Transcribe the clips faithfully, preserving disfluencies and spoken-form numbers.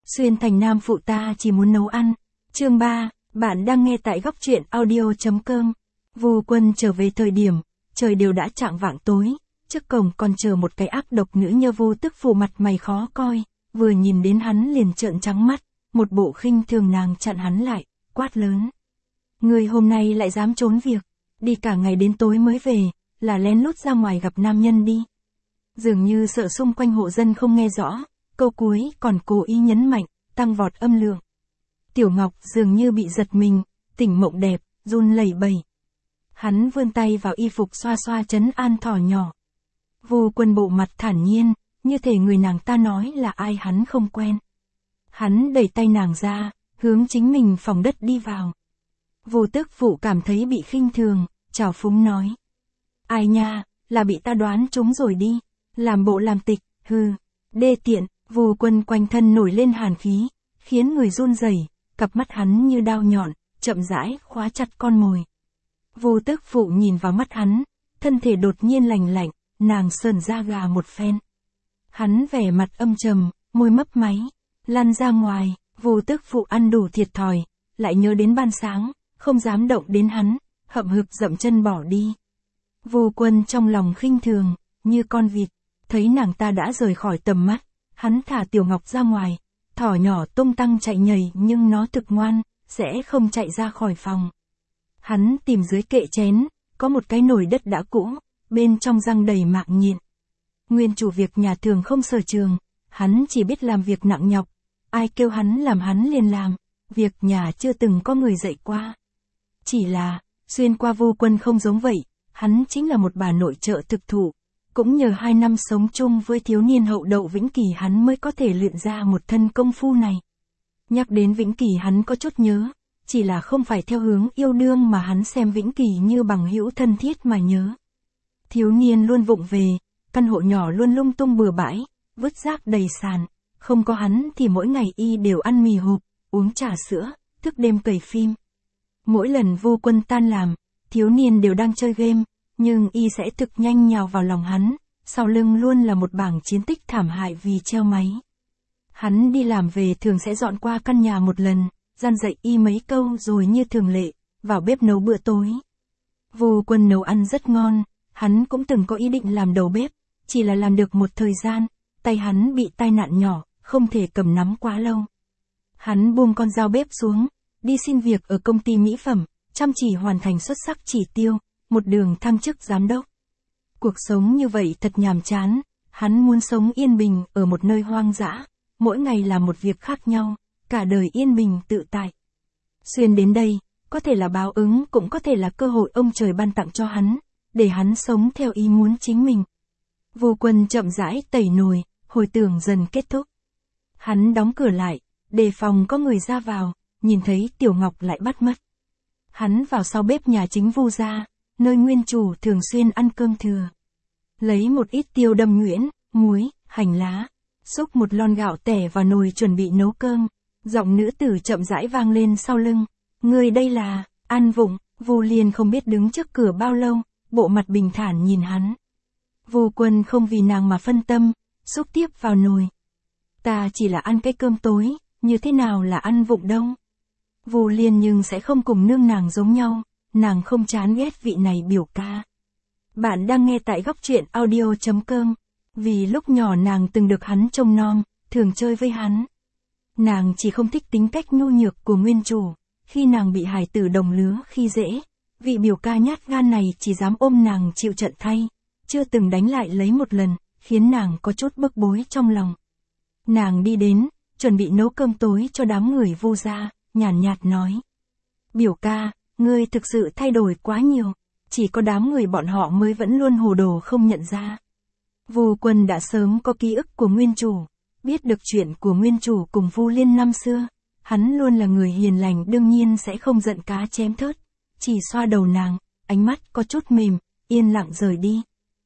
Xuyên thành nam phụ ta chỉ muốn nấu ăn. Chương ba, bạn đang nghe tại góc truyện audio.com. Vu Quân trở về thời điểm, trời đều đã chạng vạng tối, trước cổng còn chờ một cái ác độc nữ nhơ Vu Tức Phụ mặt mày khó coi, vừa nhìn đến hắn liền trợn trắng mắt, một bộ khinh thường nàng chặn hắn lại, quát lớn. Người hôm nay lại dám trốn việc, đi cả ngày đến tối mới về, là lén lút ra ngoài gặp nam nhân đi. Dường như sợ xung quanh hộ dân không nghe rõ, câu cuối còn cố ý nhấn mạnh, tăng vọt âm lượng. Tiểu Ngọc dường như bị giật mình, tỉnh mộng đẹp, run lẩy bẩy. Hắn vươn tay vào y phục xoa xoa trấn an thỏ nhỏ. Vu Quân bộ mặt thản nhiên, như thể người nàng ta nói là ai hắn không quen. Hắn đẩy tay nàng ra, hướng chính mình phòng đất đi vào. Vu Tức Phụ cảm thấy bị khinh thường, trào phúng nói. Ai nha, là bị ta đoán trúng rồi đi, làm bộ làm tịch, hừ, đê tiện. Vu Quân quanh thân nổi lên hàn khí, khiến người run rẩy, cặp mắt hắn như đao nhọn, chậm rãi khóa chặt con mồi. Vu Tức Phụ nhìn vào mắt hắn, thân thể đột nhiên lành lạnh, nàng sờn da gà một phen. Hắn vẻ mặt âm trầm, môi mấp máy, lăn ra ngoài. Vu Tức Phụ ăn đủ thiệt thòi, lại nhớ đến ban sáng, không dám động đến hắn, hậm hực dậm chân bỏ đi. Vu Quân trong lòng khinh thường, như con vịt, thấy nàng ta đã rời khỏi tầm mắt, hắn thả Tiểu Ngọc ra ngoài, thỏ nhỏ tung tăng chạy nhảy nhưng nó thực ngoan, sẽ không chạy ra khỏi phòng. Hắn tìm dưới kệ chén, có một cái nồi đất đã cũ, bên trong răng đầy mạng nhện. Nguyên chủ việc nhà thường không sở trường, hắn chỉ biết làm việc nặng nhọc, ai kêu hắn làm hắn liền làm, việc nhà chưa từng có người dạy qua. Chỉ là, xuyên qua Vu Quân không giống vậy, hắn chính là một bà nội trợ thực thụ. Cũng nhờ hai năm sống chung với thiếu niên hậu đậu Vĩnh Kỳ hắn mới có thể luyện ra một thân công phu này. Nhắc đến Vĩnh Kỳ hắn có chút nhớ, chỉ là không phải theo hướng yêu đương mà hắn xem Vĩnh Kỳ như bằng hữu thân thiết mà nhớ. Thiếu niên luôn vụng về, căn hộ nhỏ luôn lung tung bừa bãi, vứt rác đầy sàn, không có hắn thì mỗi ngày y đều ăn mì hộp, uống trà sữa, thức đêm cày phim. Mỗi lần Vu Quân tan làm, thiếu niên đều đang chơi game. Nhưng y sẽ thực nhanh nhào vào lòng hắn, sau lưng luôn là một bảng chiến tích thảm hại vì treo máy. Hắn đi làm về thường sẽ dọn qua căn nhà một lần, gian dạy y mấy câu rồi như thường lệ, vào bếp nấu bữa tối. Vu Quân nấu ăn rất ngon, hắn cũng từng có ý định làm đầu bếp, chỉ là làm được một thời gian, tay hắn bị tai nạn nhỏ, không thể cầm nắm quá lâu. Hắn buông con dao bếp xuống, đi xin việc ở công ty mỹ phẩm, chăm chỉ hoàn thành xuất sắc chỉ tiêu. Một đường thăng chức giám đốc. Cuộc sống như vậy thật nhàm chán, hắn muốn sống yên bình ở một nơi hoang dã, mỗi ngày làm một việc khác nhau, cả đời yên bình tự tại. Xuyên đến đây, có thể là báo ứng cũng có thể là cơ hội ông trời ban tặng cho hắn, để hắn sống theo ý muốn chính mình. Vu Quân chậm rãi tẩy nồi, hồi tưởng dần kết thúc. Hắn đóng cửa lại, đề phòng có người ra vào, nhìn thấy Tiểu Ngọc lại bắt mất. Hắn vào sau bếp nhà chính Vu gia, nơi nguyên chủ thường xuyên ăn cơm thừa. Lấy một ít tiêu đâm nhuyễn, muối, hành lá, xúc một lon gạo tẻ vào nồi chuẩn bị nấu cơm. Giọng nữ tử chậm rãi vang lên sau lưng. Người đây là, An Vụng. Vu Liên không biết đứng trước cửa bao lâu, bộ mặt bình thản nhìn hắn. Vu Quân không vì nàng mà phân tâm, xúc tiếp vào nồi. Ta chỉ là ăn cái cơm tối, như thế nào là An Vụng đâu. Vu Liên nhưng sẽ không cùng nương nàng giống nhau. Nàng không chán ghét vị này biểu ca. Bạn đang nghe tại góc truyện audio.com. Vì lúc nhỏ nàng từng được hắn trông nom, thường chơi với hắn. Nàng chỉ không thích tính cách nhu nhược của nguyên chủ. Khi nàng bị hài tử đồng lứa khi dễ, vị biểu ca nhát gan này chỉ dám ôm nàng chịu trận thay, chưa từng đánh lại lấy một lần, khiến nàng có chút bức bối trong lòng. Nàng đi đến, chuẩn bị nấu cơm tối cho đám người Vu gia, nhàn nhạt nói. Biểu ca, ngươi thực sự thay đổi quá nhiều, chỉ có đám người bọn họ mới vẫn luôn hồ đồ không nhận ra. Vu Quân đã sớm có ký ức của nguyên chủ, biết được chuyện của nguyên chủ cùng Vu Liên năm xưa, hắn luôn là người hiền lành đương nhiên sẽ không giận cá chém thớt, chỉ xoa đầu nàng, ánh mắt có chút mềm, yên lặng rời đi.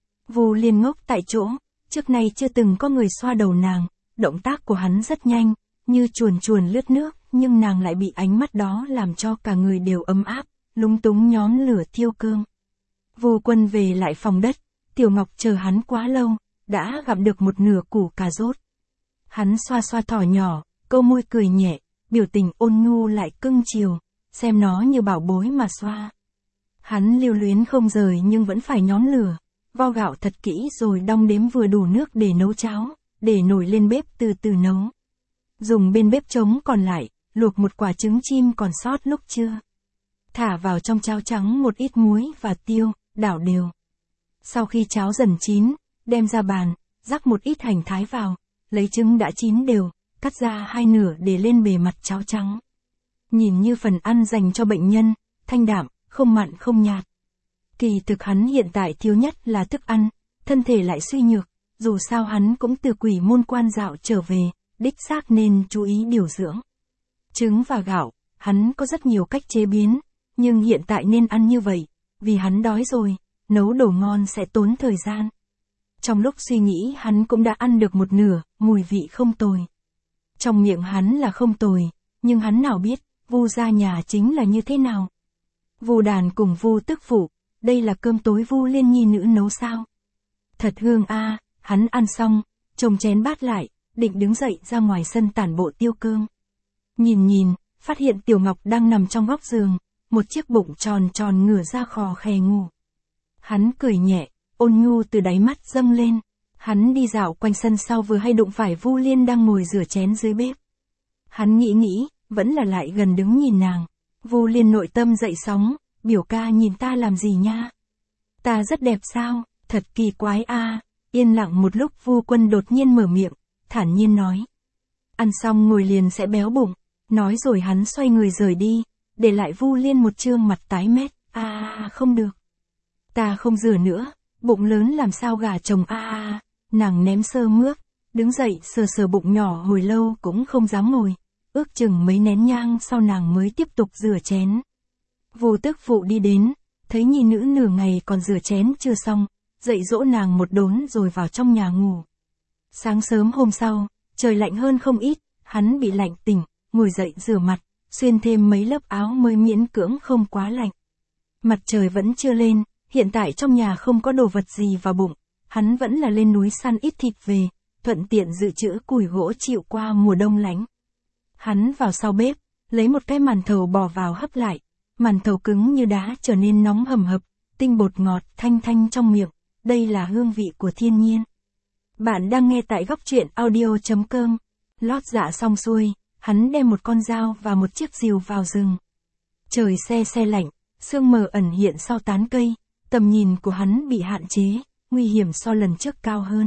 Vu Liên ngốc tại chỗ, trước nay chưa từng có người xoa đầu nàng, động tác của hắn rất nhanh, như chuồn chuồn lướt nước, nhưng nàng lại bị ánh mắt đó làm cho cả người đều ấm áp, lúng túng nhóm lửa thiêu cơm. Vu Quân về lại phòng đất, Tiểu Ngọc chờ hắn quá lâu, đã gặm được một nửa củ cà rốt. Hắn xoa xoa thỏ nhỏ, câu môi cười nhẹ, biểu tình ôn nhu lại cưng chiều, xem nó như bảo bối mà xoa. Hắn lưu luyến không rời nhưng vẫn phải nhóm lửa, vo gạo thật kỹ rồi đong đếm vừa đủ nước để nấu cháo, để nổi lên bếp từ từ nấu. Dùng bên bếp trống còn lại, luộc một quả trứng chim còn sót lúc trưa. Thả vào trong cháo trắng một ít muối và tiêu, đảo đều. Sau khi cháo dần chín, đem ra bàn, rắc một ít hành thái vào, lấy trứng đã chín đều, cắt ra hai nửa để lên bề mặt cháo trắng. Nhìn như phần ăn dành cho bệnh nhân, thanh đạm, không mặn không nhạt. Kỳ thực hắn hiện tại thiếu nhất là thức ăn, thân thể lại suy nhược, dù sao hắn cũng từ quỷ môn quan dạo trở về, đích xác nên chú ý điều dưỡng. Trứng và gạo, hắn có rất nhiều cách chế biến, nhưng hiện tại nên ăn như vậy, vì hắn đói rồi, nấu đồ ngon sẽ tốn thời gian. Trong lúc suy nghĩ hắn cũng đã ăn được một nửa, mùi vị không tồi. Trong miệng hắn là không tồi, nhưng hắn nào biết, Vu gia nhà chính là như thế nào. Vu đàn cùng Vu tức phụ, đây là cơm tối Vu Liên nhi nữ nấu sao? Thật hương a, à, hắn ăn xong, chồng chén bát lại, định đứng dậy ra ngoài sân tản bộ tiêu cơm. Nhìn nhìn, phát hiện Tiểu Ngọc đang nằm trong góc giường, một chiếc bụng tròn tròn ngửa ra khò khè ngủ. Hắn cười nhẹ, ôn nhu từ đáy mắt dâng lên. Hắn đi dạo quanh sân sau vừa hay đụng phải Vu Liên đang ngồi rửa chén dưới bếp. Hắn nghĩ nghĩ, vẫn là lại gần đứng nhìn nàng. Vu Liên nội tâm dậy sóng, biểu ca nhìn ta làm gì nha? Ta rất đẹp sao? Thật kỳ quái a. À. Yên lặng một lúc Vu Quân đột nhiên mở miệng, thản nhiên nói. Ăn xong ngồi liền sẽ béo bụng. Nói rồi hắn xoay người rời đi, để lại Vu Liên một trương mặt tái mét. A à, không được. Ta không rửa nữa, bụng lớn làm sao gả chồng a à. Nàng ném sơ mướp, đứng dậy sờ sờ bụng nhỏ hồi lâu cũng không dám ngồi. Ước chừng mấy nén nhang sau nàng mới tiếp tục rửa chén. Vu tức phụ đi đến, thấy nhi nữ nửa ngày còn rửa chén chưa xong, dậy dỗ nàng một đốn rồi vào trong nhà ngủ. Sáng sớm hôm sau, trời lạnh hơn không ít, hắn bị lạnh tỉnh, ngồi dậy rửa mặt, xuyên thêm mấy lớp áo mới miễn cưỡng không quá lạnh. Mặt trời vẫn chưa lên, hiện tại trong nhà không có đồ vật gì vào bụng, hắn vẫn là lên núi săn ít thịt về, thuận tiện dự trữ củi gỗ chịu qua mùa đông lạnh. Hắn vào sau bếp, lấy một cái màn thầu bỏ vào hấp lại, màn thầu cứng như đá trở nên nóng hầm hập, tinh bột ngọt thanh thanh trong miệng, đây là hương vị của thiên nhiên. Bạn đang nghe tại góc truyện audio chấm com. Lót dạ xong xuôi, hắn đem một con dao và một chiếc rìu vào rừng. Trời se se lạnh, sương mờ ẩn hiện sau tán cây, tầm nhìn của hắn bị hạn chế, nguy hiểm so lần trước cao hơn.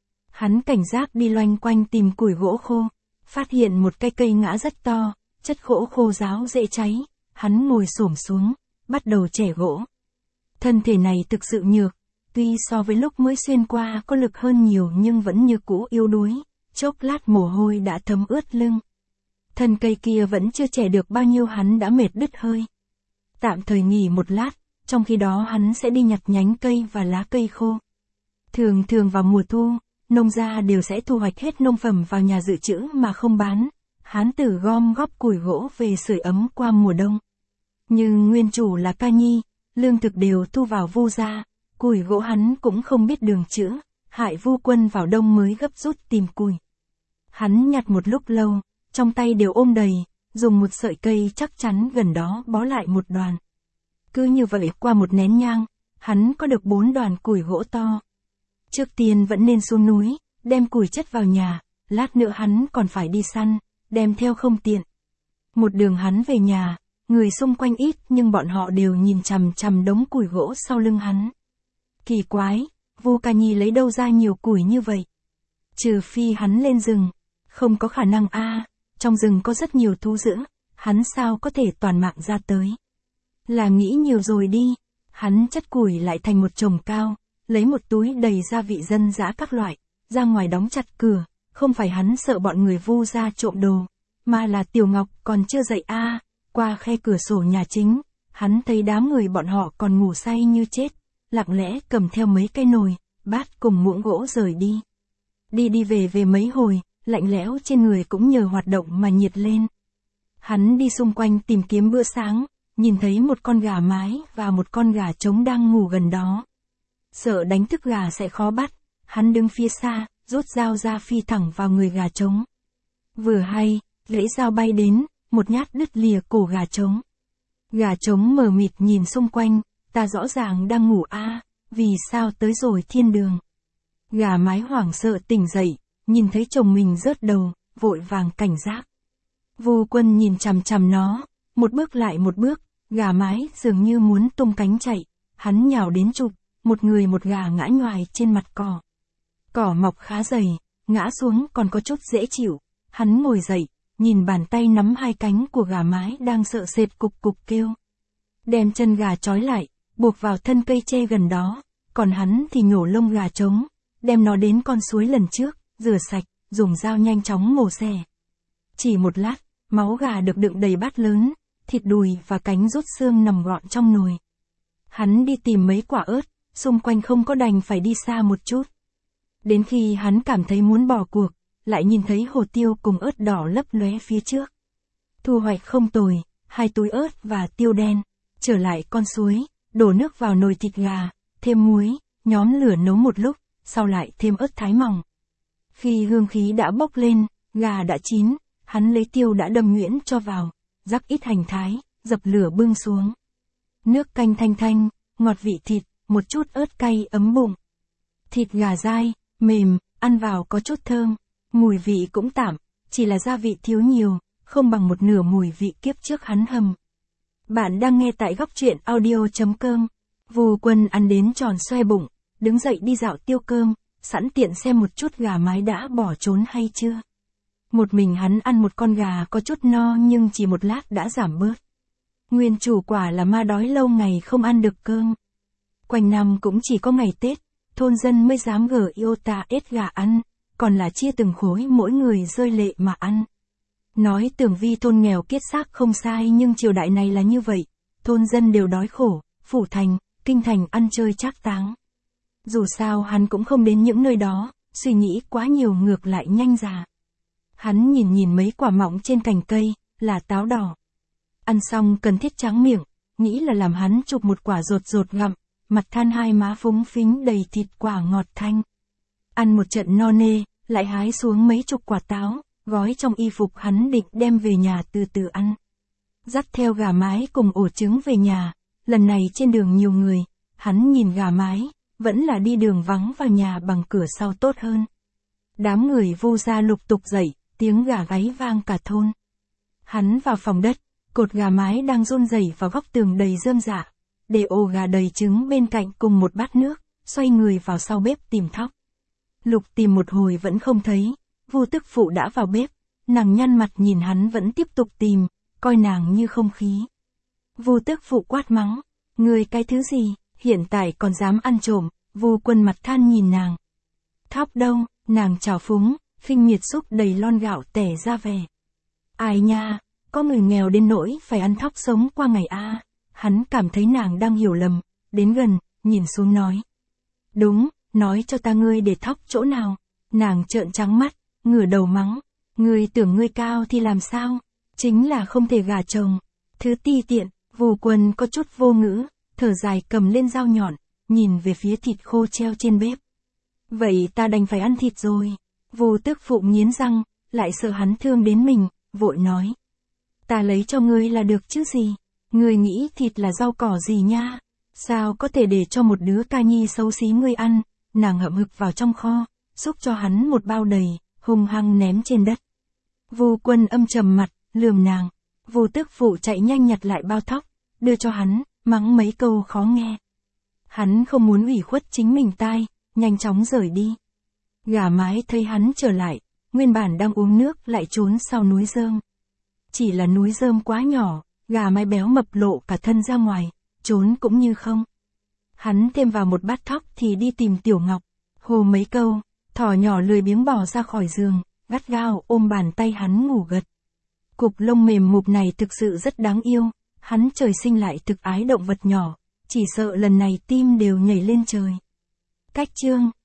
Hắn cảnh giác đi loanh quanh tìm củi gỗ khô, phát hiện một cây cây ngã rất to, chất gỗ khô ráo dễ cháy, hắn ngồi xổm xuống, bắt đầu chẻ gỗ. Thân thể này thực sự nhược, tuy so với lúc mới xuyên qua có lực hơn nhiều nhưng vẫn như cũ yếu đuối, chốc lát mồ hôi đã thấm ướt lưng. Thân cây kia vẫn chưa chẻ được bao nhiêu hắn đã mệt đứt hơi. Tạm thời nghỉ một lát, trong khi đó hắn sẽ đi nhặt nhánh cây và lá cây khô. Thường thường vào mùa thu, nông gia đều sẽ thu hoạch hết nông phẩm vào nhà dự trữ mà không bán. Hán tử gom góp củi gỗ về sưởi ấm qua mùa đông. Nhưng nguyên chủ là Ca Nhi, lương thực đều thu vào Vu gia, củi gỗ hắn cũng không biết đường chữ, hại Vu Quân vào đông mới gấp rút tìm củi. Hắn nhặt một lúc lâu, trong tay đều ôm đầy, dùng một sợi cây chắc chắn gần đó bó lại một đoàn. Cứ như vậy qua một nén nhang, hắn có được bốn đoàn củi gỗ to. Trước tiên vẫn nên xuống núi, đem củi chất vào nhà, lát nữa hắn còn phải đi săn, đem theo không tiện. Một đường hắn về nhà, người xung quanh ít nhưng bọn họ đều nhìn chằm chằm đống củi gỗ sau lưng hắn. Kỳ quái, Vu Ca Nhi lấy đâu ra nhiều củi như vậy? Trừ phi hắn lên rừng, không có khả năng a, à, trong rừng có rất nhiều thú dữ, hắn sao có thể toàn mạng ra tới. Là nghĩ nhiều rồi đi, hắn chất củi lại thành một chồng cao, lấy một túi đầy gia vị dân dã các loại, ra ngoài đóng chặt cửa, không phải hắn sợ bọn người Vu gia trộm đồ, mà là Tiểu Ngọc còn chưa dậy a, à, qua khe cửa sổ nhà chính, hắn thấy đám người bọn họ còn ngủ say như chết, lặng lẽ cầm theo mấy cái nồi, bát cùng muỗng gỗ rời đi. Đi đi về về mấy hồi, lạnh lẽo trên người cũng nhờ hoạt động mà nhiệt lên. Hắn đi xung quanh tìm kiếm bữa sáng, nhìn thấy một con gà mái và một con gà trống đang ngủ gần đó. Sợ đánh thức gà sẽ khó bắt, hắn đứng phía xa, rút dao ra phi thẳng vào người gà trống. Vừa hay, lưỡi dao bay đến, một nhát đứt lìa cổ gà trống. Gà trống mờ mịt nhìn xung quanh, ta rõ ràng đang ngủ a, vì sao tới rồi thiên đường. Gà mái hoảng sợ tỉnh dậy, nhìn thấy chồng mình rớt đầu, vội vàng cảnh giác. Vu Quân nhìn chằm chằm nó, một bước lại một bước, gà mái dường như muốn tung cánh chạy, hắn nhào đến chụp, một người một gà ngã nhoài trên mặt cỏ. Cỏ mọc khá dày, ngã xuống còn có chút dễ chịu, hắn ngồi dậy, nhìn bàn tay nắm hai cánh của gà mái đang sợ sệt cục cục kêu. Đem chân gà trói lại, buộc vào thân cây tre gần đó, còn hắn thì nhổ lông gà trống, đem nó đến con suối lần trước, rửa sạch, dùng dao nhanh chóng mổ xẻ. Chỉ một lát, máu gà được đựng đầy bát lớn, thịt đùi và cánh rút xương nằm gọn trong nồi. Hắn đi tìm mấy quả ớt, xung quanh không có đành phải đi xa một chút. Đến khi hắn cảm thấy muốn bỏ cuộc, lại nhìn thấy hồ tiêu cùng ớt đỏ lấp lóe phía trước. Thu hoạch không tồi, hai túi ớt và tiêu đen, trở lại con suối, đổ nước vào nồi thịt gà, thêm muối, nhóm lửa nấu một lúc, sau lại thêm ớt thái mỏng. Khi hương khí đã bốc lên, gà đã chín, hắn lấy tiêu đã đâm nhuyễn cho vào, rắc ít hành thái, dập lửa bưng xuống. Nước canh thanh thanh, ngọt vị thịt, một chút ớt cay ấm bụng. Thịt gà dai, mềm, ăn vào có chút thơm, mùi vị cũng tạm, chỉ là gia vị thiếu nhiều, không bằng một nửa mùi vị kiếp trước hắn hầm. Bạn đang nghe tại góc truyện audio chấm com. Vu Quân ăn đến tròn xoe bụng, đứng dậy đi dạo tiêu cơm, sẵn tiện xem một chút gà mái đã bỏ trốn hay chưa. Một mình hắn ăn một con gà có chút no nhưng chỉ một lát đã giảm bớt. Nguyên chủ quả là ma đói lâu ngày không ăn được cơm. Quanh năm cũng chỉ có ngày Tết, thôn dân mới dám gở yêu ta ết gà ăn, còn là chia từng khối mỗi người rơi lệ mà ăn. Nói Tường Vi thôn nghèo kiết xác không sai nhưng triều đại này là như vậy, thôn dân đều đói khổ, phủ thành, kinh thành ăn chơi trác táng. Dù sao hắn cũng không đến những nơi đó, suy nghĩ quá nhiều ngược lại nhanh già. Hắn nhìn nhìn mấy quả mọng trên cành cây, là táo đỏ. Ăn xong cần thiết tráng miệng, nghĩ là làm hắn chụp một quả rột rột gặm, mặt than hai má phúng phính đầy thịt quả ngọt thanh. Ăn một trận no nê, lại hái xuống mấy chục quả táo, gói trong y phục hắn định đem về nhà từ từ ăn. Dắt theo gà mái cùng ổ trứng về nhà, lần này trên đường nhiều người, hắn nhìn gà mái, vẫn là đi đường vắng vào nhà bằng cửa sau tốt hơn. Đám người Vu gia lục tục dậy, tiếng gà gáy vang cả thôn. Hắn vào phòng đất, cột gà mái đang run rẩy vào góc tường đầy rơm rạ, để ổ gà đầy trứng bên cạnh cùng một bát nước, xoay người vào sau bếp tìm thóc. Lục tìm một hồi vẫn không thấy, Vu tức phụ đã vào bếp, nàng nhăn mặt nhìn hắn vẫn tiếp tục tìm, coi nàng như không khí. Vu tức phụ quát mắng, ngươi cái thứ gì, hiện tại còn dám ăn trộm. Vu Quân mặt than nhìn nàng. Thóc đâu, nàng trào phúng, khinh miệt xúc đầy lon gạo tẻ ra về. Ai nha, có người nghèo đến nỗi phải ăn thóc sống qua ngày a. À. Hắn cảm thấy nàng đang hiểu lầm, đến gần, nhìn xuống nói. Đúng, nói cho ta ngươi để thóc chỗ nào. Nàng trợn trắng mắt, ngửa đầu mắng, ngươi tưởng ngươi cao thì làm sao, chính là không thể gả chồng. Thứ ti tiện. Vu Quân có chút vô ngữ, thở dài cầm lên dao nhọn, nhìn về phía thịt khô treo trên bếp. Vậy ta đành phải ăn thịt rồi. Vu tức phụ nghiến răng, lại sợ hắn thương đến mình, vội nói. Ta lấy cho ngươi là được chứ gì, ngươi nghĩ thịt là rau cỏ gì nha, sao có thể để cho một đứa ca nhi xấu xí ngươi ăn. Nàng hậm hực vào trong kho, xúc cho hắn một bao đầy, hung hăng ném trên đất. Vu Quân âm trầm mặt, lườm nàng. Vu tức phụ chạy nhanh nhặt lại bao thóc, đưa cho hắn, mắng mấy câu khó nghe. Hắn không muốn ủy khuất chính mình tai, nhanh chóng rời đi. Gà mái thấy hắn trở lại, nguyên bản đang uống nước lại trốn sau núi rơm. Chỉ là núi rơm quá nhỏ, gà mái béo mập lộ cả thân ra ngoài, trốn cũng như không. Hắn thêm vào một bát thóc thì đi tìm Tiểu Ngọc, hồ mấy câu, thỏ nhỏ lười biếng bò ra khỏi giường, gắt gao ôm bàn tay hắn ngủ gật. Cục lông mềm mụp này thực sự rất đáng yêu, hắn trời sinh lại thực ái động vật nhỏ, chỉ sợ lần này tim đều nhảy lên trời. Cách chương